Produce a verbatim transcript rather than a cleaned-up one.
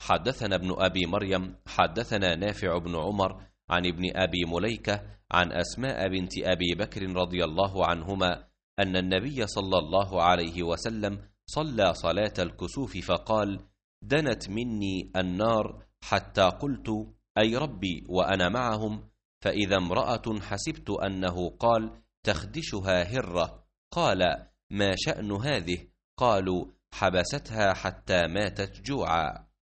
حدثنا ابن أبي مريم حدثنا نافع بن عمر عن ابن أبي مليكة عن أسماء بنت أبي بكر رضي الله عنهما أن النبي صلى الله عليه وسلم صلى صلاة الكسوف فقال: دنت مني النار حتى قلت: أي ربي وأنا معهم، فإذا امرأة حسبت أنه قال: تخدشها هرة. قال: ما شأن هذه؟ قالوا: حبستها حتى ماتت جوعا.